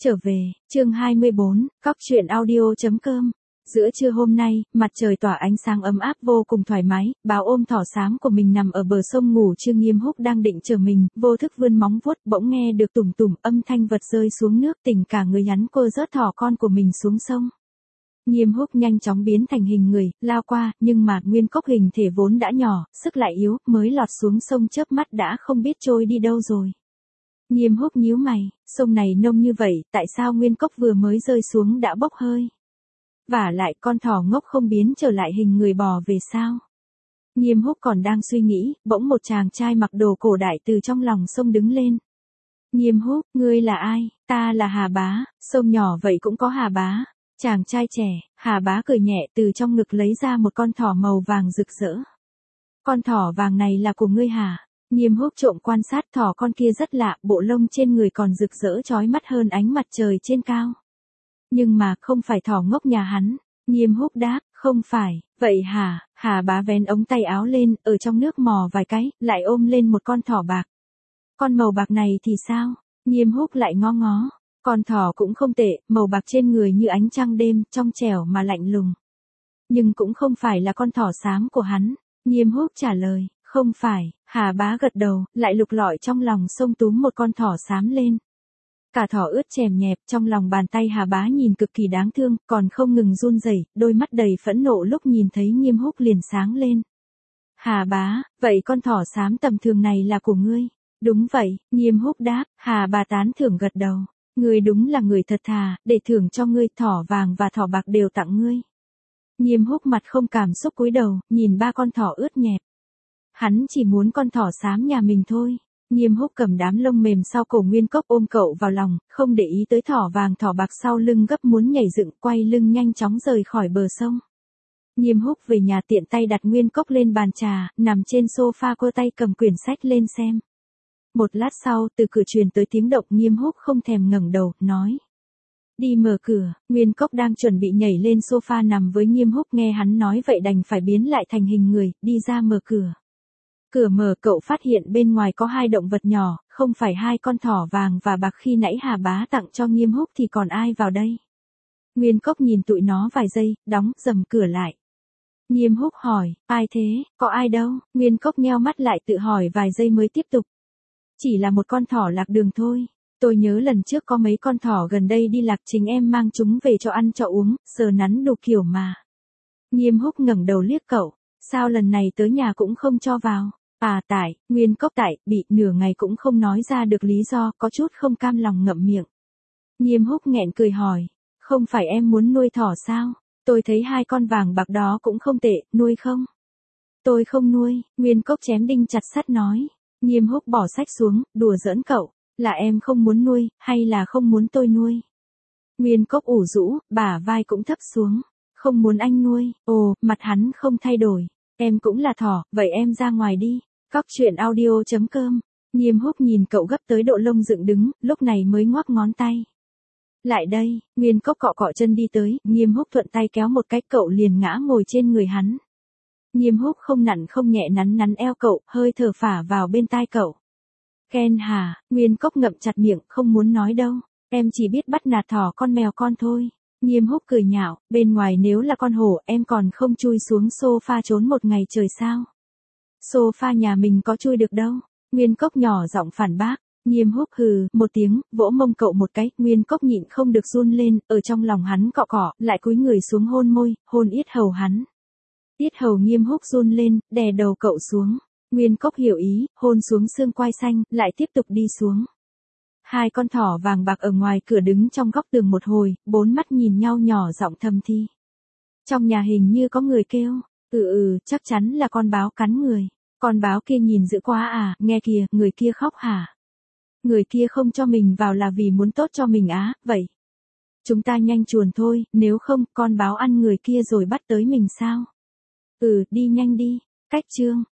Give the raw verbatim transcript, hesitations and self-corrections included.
Trở về, chương hai mươi bốn, cóc truyện audio.com. Giữa trưa hôm nay, mặt trời tỏa ánh sáng ấm áp vô cùng thoải mái, báo ôm thỏ xám của mình nằm ở bờ sông ngủ trưa. Nghiêm Húc đang định chờ mình, vô thức vươn móng vuốt, bỗng nghe được tủm tủm âm thanh vật rơi xuống nước, tỉnh cả người hắn cô rớt thỏ con của mình xuống sông. Nghiêm Húc nhanh chóng biến thành hình người, lao qua, nhưng mà Nguyên Cốc hình thể vốn đã nhỏ, sức lại yếu, mới lọt xuống sông chớp mắt đã không biết trôi đi đâu rồi. Nghiêm Húc nhíu mày, sông này nông như vậy, tại sao Nguyên Cốc vừa mới rơi xuống đã bốc hơi? Vả lại con thỏ ngốc không biến trở lại hình người bò về sao? Nghiêm Húc còn đang suy nghĩ, bỗng một chàng trai mặc đồ cổ đại từ trong lòng sông đứng lên. Nghiêm Húc, ngươi là ai? Ta là Hà Bá, sông nhỏ vậy cũng có Hà Bá. Chàng trai trẻ, Hà Bá cười nhẹ từ trong ngực lấy ra một con thỏ màu vàng rực rỡ. Con thỏ vàng này là của ngươi hả? Nghiêm Húc trộm quan sát thỏ con kia rất lạ, bộ lông trên người còn rực rỡ chói mắt hơn ánh mặt trời trên cao. Nhưng mà không phải thỏ ngốc nhà hắn. Nghiêm Húc đáp, không phải, vậy hả? Hà Bá vén ống tay áo lên, ở trong nước mò vài cái, lại ôm lên một con thỏ bạc. Con màu bạc này thì sao? Nghiêm Húc lại ngó ngó. Con thỏ cũng không tệ, màu bạc trên người như ánh trăng đêm, trong trẻo mà lạnh lùng. Nhưng cũng không phải là con thỏ xám của hắn. Nghiêm Húc trả lời, không phải. Hà Bá gật đầu, lại lục lọi trong lòng sông túm một con thỏ xám lên. Cả thỏ ướt chèm nhẹp, trong lòng bàn tay Hà Bá nhìn cực kỳ đáng thương, còn không ngừng run rẩy, đôi mắt đầy phẫn nộ lúc nhìn thấy Nghiêm Húc liền sáng lên. Hà Bá, vậy con thỏ xám tầm thường này là của ngươi? Đúng vậy, Nghiêm Húc đáp. Hà Bá tán thưởng gật đầu. Ngươi đúng là người thật thà, để thưởng cho ngươi, thỏ vàng và thỏ bạc đều tặng ngươi. Nghiêm Húc mặt không cảm xúc cúi đầu, nhìn ba con thỏ ướt nhẹp. Hắn chỉ muốn con thỏ xám nhà mình thôi. Nghiêm Húc cầm đám lông mềm sau cổ Nguyên Cốc ôm cậu vào lòng, không để ý tới thỏ vàng thỏ bạc sau lưng gấp muốn nhảy dựng, quay lưng nhanh chóng rời khỏi bờ sông. Nghiêm Húc về nhà tiện tay đặt Nguyên Cốc lên bàn trà, nằm trên sofa cô tay cầm quyển sách lên xem. Một lát sau, từ cửa truyền tới tiếng động. Nghiêm Húc không thèm ngẩng đầu, nói. Đi mở cửa. Nguyên Cốc đang chuẩn bị nhảy lên sofa nằm với Nghiêm Húc, nghe hắn nói vậy đành phải biến lại thành hình người, đi ra mở cửa. Cửa mở, cậu phát hiện bên ngoài có hai động vật nhỏ, không phải hai con thỏ vàng và bạc khi nãy Hà Bá tặng cho Nghiêm Húc thì còn ai vào đây? Nguyên Cốc nhìn tụi nó vài giây, đóng dầm cửa lại. Nghiêm Húc hỏi, ai thế, có ai đâu? Nguyên Cốc nheo mắt lại tự hỏi vài giây mới tiếp tục. Chỉ là một con thỏ lạc đường thôi. Tôi nhớ lần trước có mấy con thỏ gần đây đi lạc, chính em mang chúng về cho ăn cho uống, sờ nắn đủ kiểu mà. Nghiêm Húc ngẩng đầu liếc cậu, sao lần này tới nhà cũng không cho vào? À tại, Nguyên Cốc tại, bị, nửa ngày cũng không nói ra được lý do, có chút không cam lòng ngậm miệng. Nghiêm Húc nghẹn cười hỏi, không phải em muốn nuôi thỏ sao? Tôi thấy hai con vàng bạc đó cũng không tệ, nuôi không? Tôi không nuôi, Nguyên Cốc chém đinh chặt sắt nói. Nghiêm Húc bỏ sách xuống, đùa giỡn cậu, là em không muốn nuôi, hay là không muốn tôi nuôi? Nguyên Cốc ủ rũ, bả vai cũng thấp xuống, không muốn anh nuôi. Ồ, mặt hắn không thay đổi, em cũng là thỏ, vậy em ra ngoài đi. Cóc truyện audio.com. Nghiêm Húc nhìn cậu gấp tới độ lông dựng đứng, lúc này mới ngoắc ngón tay. Lại đây. Nguyên Cốc cọ cọ chân đi tới, Nghiêm Húc thuận tay kéo một cái, cậu liền ngã ngồi trên người hắn. Nghiêm Húc không nặng không nhẹ nắn nắn eo cậu, hơi thở phả vào bên tai cậu. Ken hả? Nguyên Cốc ngậm chặt miệng, không muốn nói đâu. Em chỉ biết bắt nạt thỏ con mèo con thôi. Nghiêm Húc cười nhạo, bên ngoài nếu là con hổ em còn không chui xuống sofa trốn một ngày trời sao? Sofa nhà mình có chui được đâu. Nguyên Cốc nhỏ giọng phản bác. Nghiêm Húc hừ một tiếng, vỗ mông cậu một cái. Nguyên Cốc nhịn không được run lên, ở trong lòng hắn cọ cọ, lại cúi người xuống hôn môi, hôn yết hầu hắn. Yết hầu Nghiêm Húc run lên, đè đầu cậu xuống. Nguyên Cốc hiểu ý, hôn xuống xương quai xanh, lại tiếp tục đi xuống. Hai con thỏ vàng bạc ở ngoài cửa đứng trong góc tường một hồi, bốn mắt nhìn nhau nhỏ giọng thầm thi. Trong nhà hình như có người kêu. Ừ ừ, chắc chắn là con báo cắn người. Con báo kia nhìn dữ quá à, nghe kìa, người kia khóc hả? Người kia không cho mình vào là vì muốn tốt cho mình á, vậy. Chúng ta nhanh chuồn thôi, nếu không, con báo ăn người kia rồi bắt tới mình sao? Ừ, đi nhanh đi. Cách chương.